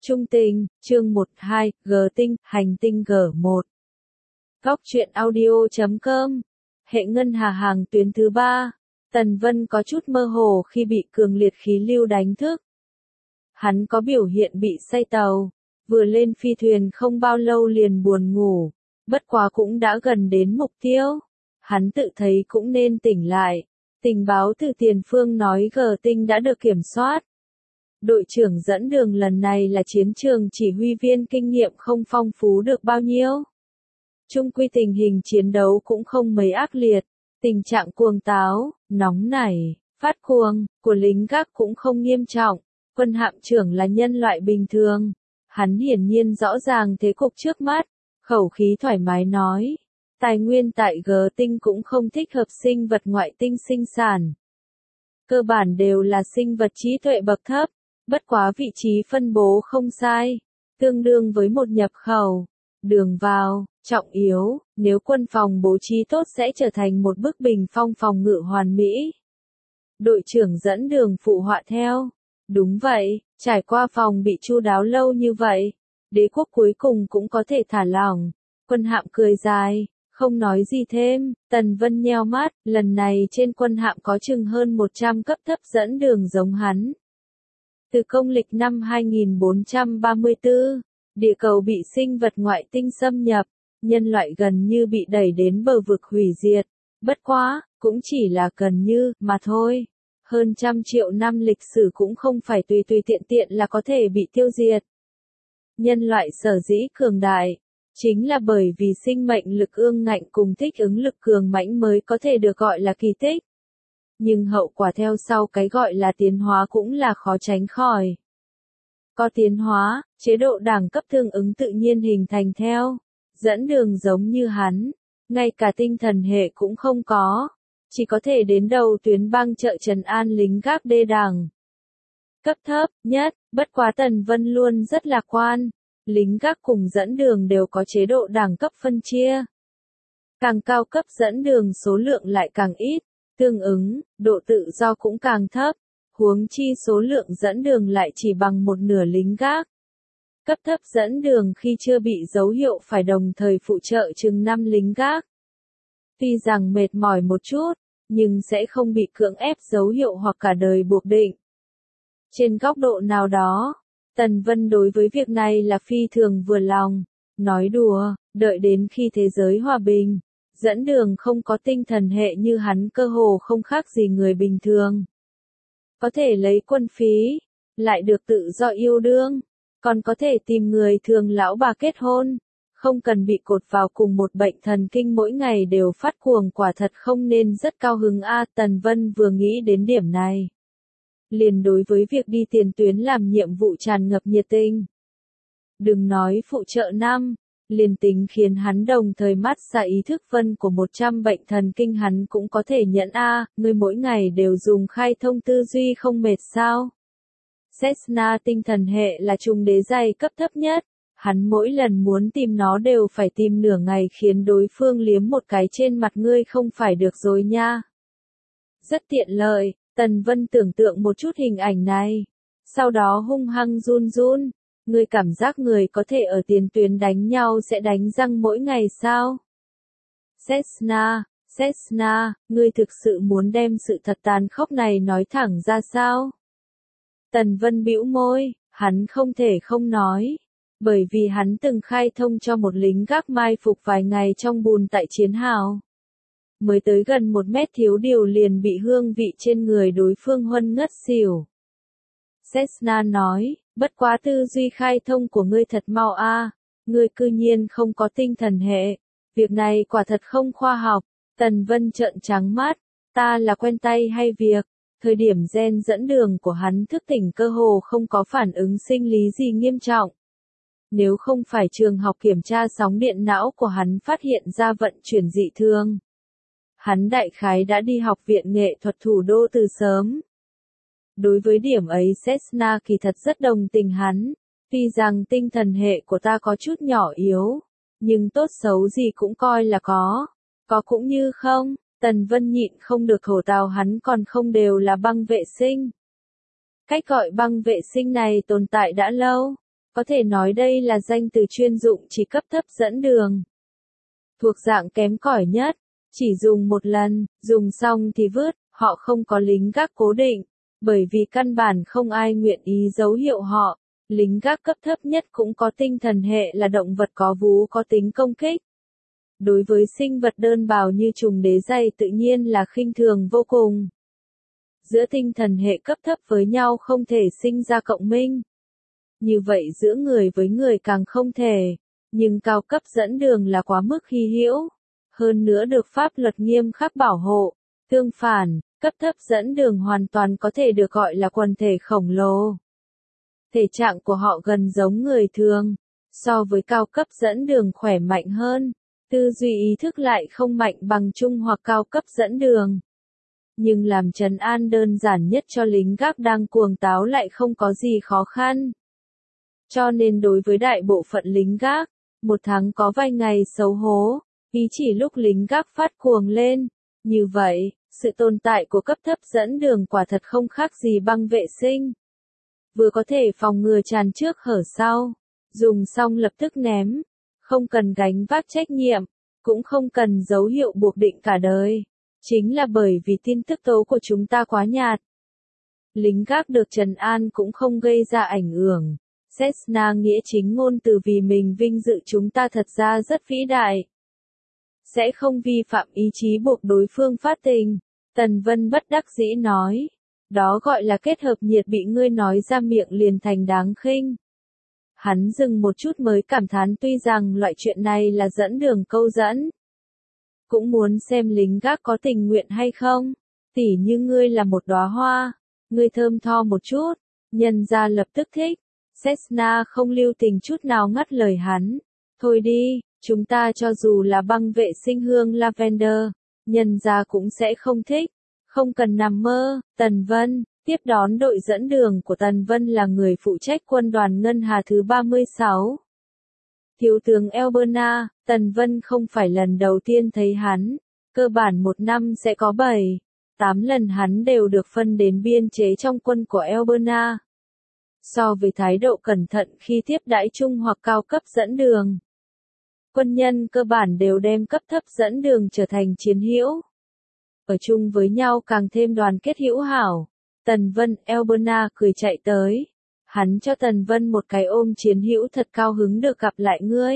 Trung tình, chương 12, G tinh, hành tinh G1. Góc truyện audio.com. Hệ ngân hà hàng tuyến thứ 3. Tần Vân có chút mơ hồ khi bị cường liệt khí lưu đánh thức. Hắn có biểu hiện bị say tàu, vừa lên phi thuyền không bao lâu liền buồn ngủ, bất quá cũng đã gần đến mục tiêu. Hắn tự thấy cũng nên tỉnh lại. Tình báo từ tiền phương nói G tinh đã được kiểm soát. Đội trưởng dẫn đường lần này là chiến trường chỉ huy viên kinh nghiệm không phong phú được bao nhiêu. Chung quy tình hình chiến đấu cũng không mấy ác liệt, tình trạng cuồng táo, nóng nảy, phát cuồng của lính gác cũng không nghiêm trọng. Quân hạm trưởng là nhân loại bình thường, hắn hiển nhiên rõ ràng thế cục trước mắt, khẩu khí thoải mái nói. Tài nguyên tại G tinh cũng không thích hợp sinh vật ngoại tinh sinh sản. Cơ bản đều là sinh vật trí tuệ bậc thấp. Bất quá vị trí phân bố không sai, tương đương với một nhập khẩu. Đường vào, trọng yếu, nếu quân phòng bố trí tốt sẽ trở thành một bức bình phong phòng ngự hoàn mỹ. Đội trưởng dẫn đường phụ họa theo. Đúng vậy, trải qua phòng bị chu đáo lâu như vậy, đế quốc cuối cùng cũng có thể thả lỏng. Quân hạm cười dài, không nói gì thêm. Tần Vân nheo mắt, lần này trên quân hạm có chừng hơn 100 cấp thấp dẫn đường giống hắn. Từ công lịch năm 2434, địa cầu bị sinh vật ngoại tinh xâm nhập, nhân loại gần như bị đẩy đến bờ vực hủy diệt. Bất quá, cũng chỉ là gần như, mà thôi. Hơn 100 triệu năm lịch sử cũng không phải tùy tiện tiện là có thể bị tiêu diệt. Nhân loại sở dĩ cường đại, chính là bởi vì sinh mệnh lực ương ngạnh cùng thích ứng lực cường mãnh mới có thể được gọi là kỳ tích. Nhưng hậu quả theo sau cái gọi là tiến hóa cũng là khó tránh khỏi. Có tiến hóa, chế độ đẳng cấp tương ứng tự nhiên hình thành theo. Dẫn đường giống như hắn, ngay cả tinh thần hệ cũng không có. Chỉ có thể đến đầu tuyến băng trợ trấn an lính gác đê đẳng. Cấp thấp nhất, bất quá Tần Vân luôn rất lạc quan. Lính gác cùng dẫn đường đều có chế độ đẳng cấp phân chia. Càng cao cấp dẫn đường số lượng lại càng ít. Tương ứng, độ tự do cũng càng thấp, huống chi số lượng dẫn đường lại chỉ bằng một nửa lính gác. Cấp thấp dẫn đường khi chưa bị dấu hiệu phải đồng thời phụ trợ chừng 5 lính gác. Tuy rằng mệt mỏi một chút, nhưng sẽ không bị cưỡng ép dấu hiệu hoặc cả đời buộc định. Trên góc độ nào đó, Tần Vân đối với việc này là phi thường vừa lòng. Nói đùa, đợi đến khi thế giới hòa bình. Dẫn đường không có tinh thần hệ như hắn cơ hồ không khác gì người bình thường. Có thể lấy quân phí, lại được tự do yêu đương, còn có thể tìm người thường lão bà kết hôn, không cần bị cột vào cùng một bệnh thần kinh mỗi ngày đều phát cuồng, quả thật không nên rất cao hứng a. Tần Vân vừa nghĩ đến điểm này, liền đối với việc đi tiền tuyến làm nhiệm vụ tràn ngập nhiệt tình. Đừng nói phụ trợ năm. Liền tính khiến hắn đồng thời mát xa ý thức vân của 100 bệnh thần kinh hắn cũng có thể nhận a. Ngươi mỗi ngày đều dùng khai thông tư duy không mệt sao? Cessna tinh thần hệ là trùng đế giai cấp thấp nhất, hắn mỗi lần muốn tìm nó đều phải tìm nửa ngày khiến đối phương liếm một cái trên mặt ngươi không phải được rồi nha. Rất tiện lợi, Tần Vân tưởng tượng một chút hình ảnh này, sau đó hung hăng run run. Ngươi cảm giác người có thể ở tiền tuyến đánh nhau sẽ đánh răng mỗi ngày sao? Cessna, ngươi thực sự muốn đem sự thật tàn khốc này nói thẳng ra sao? Tần Vân bĩu môi, hắn không thể không nói. Bởi vì hắn từng khai thông cho một lính gác mai phục vài ngày trong bùn tại chiến hào. Mới tới gần 1 mét thiếu điều liền bị hương vị trên người đối phương huân ngất xỉu. Cessna nói. Bất quá tư duy khai thông của ngươi thật mau a, ngươi cư nhiên không có tinh thần hệ, việc này quả thật không khoa học. Tần Vân trợn trắng mắt, ta là quen tay hay việc, thời điểm gen dẫn đường của hắn thức tỉnh cơ hồ không có phản ứng sinh lý gì nghiêm trọng. Nếu không phải trường học kiểm tra sóng điện não của hắn phát hiện ra vận chuyển dị thường, hắn đại khái đã đi học viện nghệ thuật thủ đô từ sớm. Đối với điểm ấy Cessna kỳ thật rất đồng tình hắn, tuy rằng tinh thần hệ của ta có chút nhỏ yếu, nhưng tốt xấu gì cũng coi là có cũng như không. Tần Vân nhịn không được thổ tào hắn còn không đều là băng vệ sinh. Cách gọi băng vệ sinh này tồn tại đã lâu, Có thể nói đây là danh từ chuyên dụng chỉ cấp thấp dẫn đường. Thuộc dạng kém cỏi nhất, chỉ dùng một lần, dùng xong thì vứt, họ không có lính gác cố định, bởi vì căn bản không ai nguyện ý dấu hiệu họ. Lính gác cấp thấp nhất cũng có tinh thần hệ là động vật có vú có tính công kích. Đối với sinh vật đơn bào như trùng đế dày tự nhiên là khinh thường vô cùng. Giữa tinh thần hệ cấp thấp với nhau không thể sinh ra cộng minh. Như vậy giữa người với người càng không thể, nhưng cao cấp dẫn đường là quá mức hy hữu, hơn nữa được pháp luật nghiêm khắc bảo hộ. Tương phản, cấp thấp dẫn đường hoàn toàn có thể được gọi là quần thể khổng lồ. Thể trạng của họ gần giống người thường, so với cao cấp dẫn đường khỏe mạnh hơn, tư duy ý thức lại không mạnh bằng trung hoặc cao cấp dẫn đường. Nhưng làm trấn an đơn giản nhất cho lính gác đang cuồng táo lại không có gì khó khăn. Cho nên đối với đại bộ phận lính gác, một tháng có vài ngày xấu hố, ý chỉ lúc lính gác phát cuồng lên. Như vậy, sự tồn tại của cấp thấp dẫn đường quả thật không khác gì băng vệ sinh. Vừa có thể phòng ngừa tràn trước hở sau, dùng xong lập tức ném, không cần gánh vác trách nhiệm, cũng không cần dấu hiệu buộc định cả đời. Chính là bởi vì tin tức tố của chúng ta quá nhạt. Lính gác được trấn an cũng không gây ra ảnh hưởng. Cessna nghĩa chính ngôn từ vì mình vinh dự chúng ta thật ra rất vĩ đại. Sẽ không vi phạm ý chí buộc đối phương phát tình. Tần Vân bất đắc dĩ nói. Đó gọi là kết hợp nhiệt bị ngươi nói ra miệng liền thành đáng khinh. Hắn dừng một chút mới cảm thán tuy rằng loại chuyện này là dẫn đường câu dẫn. Cũng muốn xem lính gác có tình nguyện hay không. Tỉ như ngươi là một đóa hoa, ngươi thơm tho một chút, nhân ra lập tức thích. Cessna không lưu tình chút nào ngắt lời hắn. Thôi đi, chúng ta cho dù là băng vệ sinh hương lavender, nhân ra cũng sẽ không thích. Không cần nằm mơ. Tần Vân, tiếp đón đội dẫn đường của Tần Vân là người phụ trách quân đoàn Ngân Hà thứ 36. Thiếu tướng Elberna, Tần Vân không phải lần đầu tiên thấy hắn, cơ bản một năm sẽ có 7, 8 lần hắn đều được phân đến biên chế trong quân của Elberna. So với thái độ cẩn thận khi tiếp đãi trung hoặc cao cấp dẫn đường, quân nhân cơ bản đều đem cấp thấp dẫn đường trở thành chiến hữu. Ở chung với nhau càng thêm đoàn kết hữu hảo. Tần Vân, Elberna cười chạy tới. Hắn cho Tần Vân một cái ôm chiến hữu thật cao hứng được gặp lại ngươi.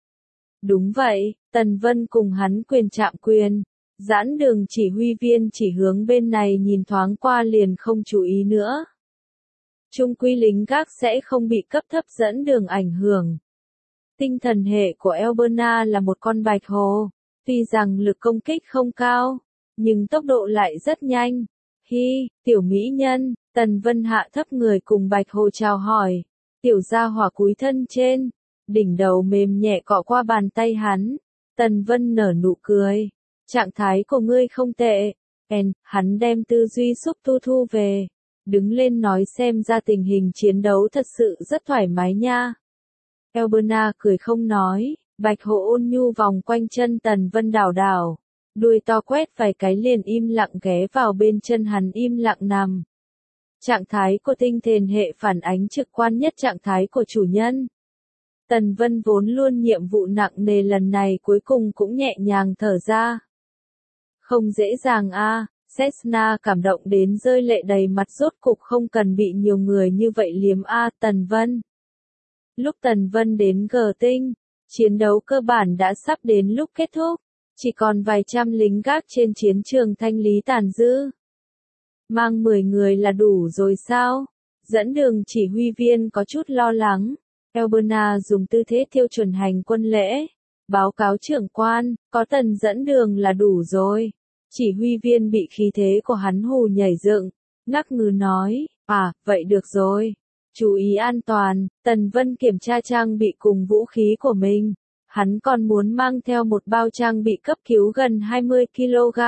Đúng vậy, Tần Vân cùng hắn quyền chạm quyền. Giãn đường chỉ huy viên chỉ hướng bên này nhìn thoáng qua liền không chú ý nữa. Trung quy lính gác sẽ không bị cấp thấp dẫn đường ảnh hưởng. Tinh thần hệ của Elberna là một con bạch hồ. Tuy rằng lực công kích không cao, nhưng tốc độ lại rất nhanh. Hi, tiểu mỹ nhân, Tần Vân hạ thấp người cùng bạch hồ chào hỏi. Tiểu gia hỏa cúi thân trên, đỉnh đầu mềm nhẹ cọ qua bàn tay hắn. Tần Vân nở nụ cười. Trạng thái của ngươi không tệ. Hắn đem tư duy xúc tu thu về. Đứng lên nói xem ra tình hình chiến đấu thật sự rất thoải mái nha. Elberna cười không nói, bạch hồ ôn nhu vòng quanh chân Tần Vân đảo đảo. Đuôi to quét vài cái liền im lặng ghé vào bên chân hắn im lặng nằm. Trạng thái của tinh thần hệ phản ánh trực quan nhất trạng thái của chủ nhân. Tần Vân vốn luôn nhiệm vụ nặng nề lần này cuối cùng cũng nhẹ nhàng thở ra. Không dễ dàng a. Cessna cảm động đến rơi lệ đầy mặt rốt cục không cần bị nhiều người như vậy liếm a. Tần Vân. Lúc Tần Vân đến G Tinh, chiến đấu cơ bản đã sắp đến lúc kết thúc. Chỉ còn vài trăm lính gác trên chiến trường thanh lý tàn dư. Mang 10 người là đủ rồi sao? Dẫn đường chỉ huy viên có chút lo lắng. Elberna dùng tư thế tiêu chuẩn hành quân lễ. Báo cáo trưởng quan, có Tần dẫn đường là đủ rồi. Chỉ huy viên bị khí thế của hắn hù nhảy dựng, ngắc ngứ nói, vậy được rồi. Chú ý an toàn. Tần Vân kiểm tra trang bị cùng vũ khí của mình. Hắn còn muốn mang theo một bao trang bị cấp cứu gần 20 kg.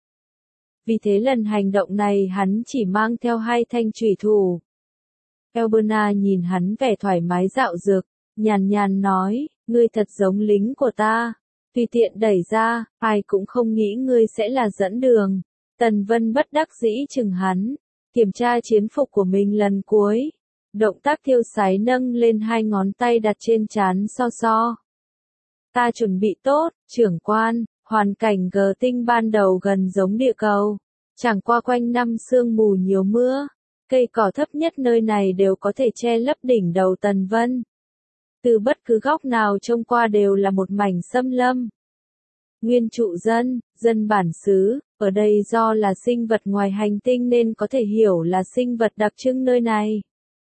Vì thế lần hành động này hắn chỉ mang theo 2 thanh chủy thủ. Elberna nhìn hắn vẻ thoải mái dạo dực, nhàn nhàn nói, ngươi thật giống lính của ta. Tùy tiện đẩy ra, ai cũng không nghĩ ngươi sẽ là dẫn đường. Tần Vân bất đắc dĩ chừng hắn, kiểm tra chiến phục của mình lần cuối. Động tác tiêu sái nâng lên hai ngón tay đặt trên trán so. Ta chuẩn bị tốt, trưởng quan, hoàn cảnh gờ tinh ban đầu gần giống địa cầu. Chẳng qua quanh năm sương mù nhiều mưa, cây cỏ thấp nhất nơi này đều có thể che lấp đỉnh đầu Tần Vân. Từ bất cứ góc nào trông qua đều là một mảnh xâm lâm. Nguyên trụ dân bản xứ, ở đây do là sinh vật ngoài hành tinh nên có thể hiểu là sinh vật đặc trưng nơi này.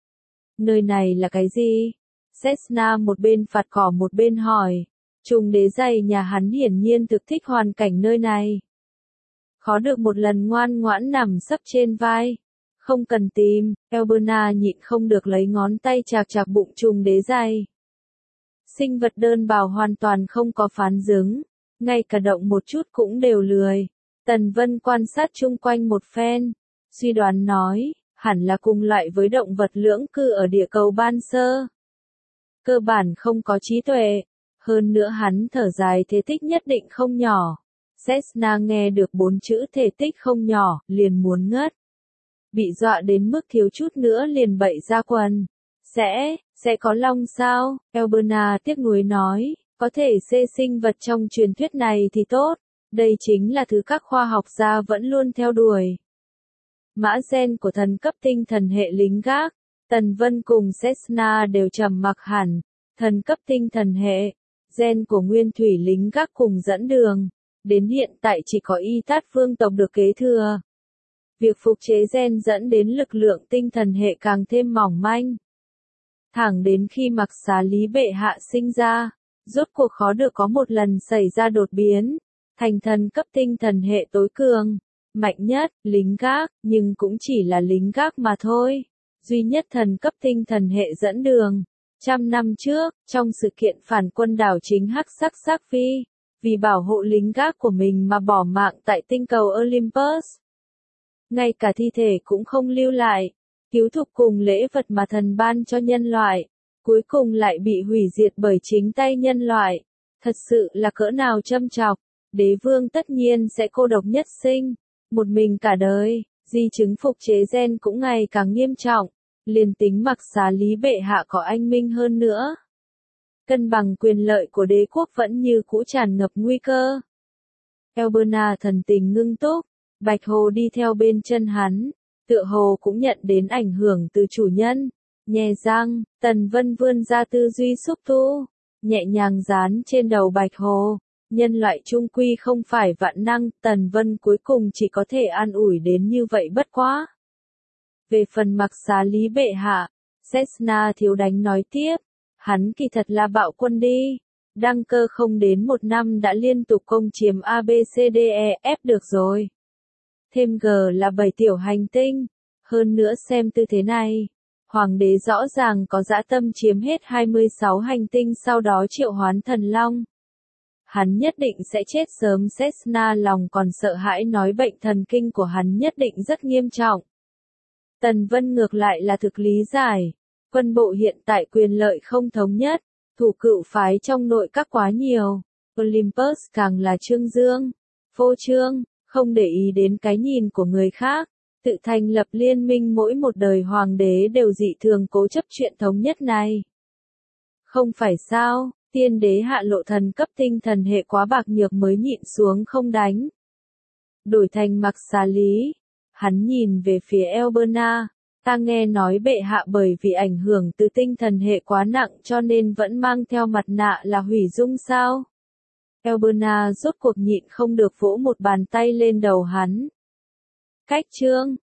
Nơi này là cái gì? Cessna một bên phạt cỏ một bên hỏi. Trùng đế dày nhà hắn hiển nhiên thực thích hoàn cảnh nơi này. Khó được một lần ngoan ngoãn nằm sấp trên vai. Không cần tìm, Elberna nhịn không được lấy ngón tay chạc chạc bụng trùng đế dày. Sinh vật đơn bào hoàn toàn không có phán dứng, ngay cả động một chút cũng đều lười. Tần Vân quan sát chung quanh một phen, suy đoán nói, hẳn là cùng loại với động vật lưỡng cư ở địa cầu ban sơ. Cơ bản không có trí tuệ, hơn nữa hắn thở dài thể tích nhất định không nhỏ. Cessna nghe được 4 chữ thể tích không nhỏ, liền muốn ngất. Bị dọa đến mức thiếu chút nữa liền bậy ra quần. Sẽ có long sao? Elberna tiếc nuối nói, có thể xê sinh vật trong truyền thuyết này thì tốt. Đây chính là thứ các khoa học gia vẫn luôn theo đuổi. Mã gen của thần cấp tinh thần hệ lính gác, Tần Vân cùng Cessna đều trầm mặc hẳn. Thần cấp tinh thần hệ, gen của nguyên thủy lính gác cùng dẫn đường. Đến hiện tại chỉ có Y Tát vương tộc được kế thừa. Việc phục chế gen dẫn đến lực lượng tinh thần hệ càng thêm mỏng manh. Thẳng đến khi Mặc Xá Lý bệ hạ sinh ra, rốt cuộc khó được có một lần xảy ra đột biến, thành thần cấp tinh thần hệ tối cường, mạnh nhất, lính gác, nhưng cũng chỉ là lính gác mà thôi. Duy nhất thần cấp tinh thần hệ dẫn đường. 100 năm trước, trong sự kiện phản quân đảo chính Hắc Sắc Sắc Phi, vì bảo hộ lính gác của mình mà bỏ mạng tại tinh cầu Olympus. Ngay cả thi thể cũng không lưu lại, cứu thục cùng lễ vật mà thần ban cho nhân loại, cuối cùng lại bị hủy diệt bởi chính tay nhân loại. Thật sự là cỡ nào châm chọc, đế vương tất nhiên sẽ cô độc nhất sinh, một mình cả đời, di chứng phục chế gen cũng ngày càng nghiêm trọng, liền tính Mặc Xá Lý bệ hạ có anh minh hơn nữa. Cân bằng quyền lợi của đế quốc vẫn như cũ tràn ngập nguy cơ. Elberna thần tình ngưng túc, Bạch Hồ đi theo bên chân hắn, tựa hồ cũng nhận đến ảnh hưởng từ chủ nhân. Nhè răng, Tần Vân vươn ra tư duy xúc tu, nhẹ nhàng dán trên đầu Bạch Hồ. Nhân loại trung quy không phải vạn năng, Tần Vân cuối cùng chỉ có thể an ủi đến như vậy bất quá. Về phần Mặc Xá Lý bệ hạ, Cessna thiếu đánh nói tiếp, hắn kỳ thật là bạo quân đi. Đăng cơ không đến 1 năm đã liên tục công chiếm ABCDEF được rồi. Thêm G là 7 tiểu hành tinh. Hơn nữa xem tư thế này, Hoàng đế rõ ràng có dã tâm chiếm hết 26 hành tinh sau đó triệu hoán thần long. Hắn nhất định sẽ chết sớm. Cessna lòng còn sợ hãi nói bệnh thần kinh của hắn nhất định rất nghiêm trọng. Tần Vân ngược lại là thực lý giải. Quân bộ hiện tại quyền lợi không thống nhất, thủ cựu phái trong nội các quá nhiều. Olympus càng là trương dương, phô trương, không để ý đến cái nhìn của người khác. Tự thành lập liên minh mỗi một đời hoàng đế đều dị thường cố chấp chuyện thống nhất này. Không phải sao, tiên đế hạ lộ thần cấp tinh thần hệ quá bạc nhược mới nhịn xuống không đánh. Đổi thành Mặc Xá Lý, hắn nhìn về phía Elberna, ta nghe nói bệ hạ bởi vì ảnh hưởng từ tinh thần hệ quá nặng cho nên vẫn mang theo mặt nạ là hủy dung sao? Elberna rốt cuộc nhịn không được vỗ một bàn tay lên đầu hắn. Cách trương,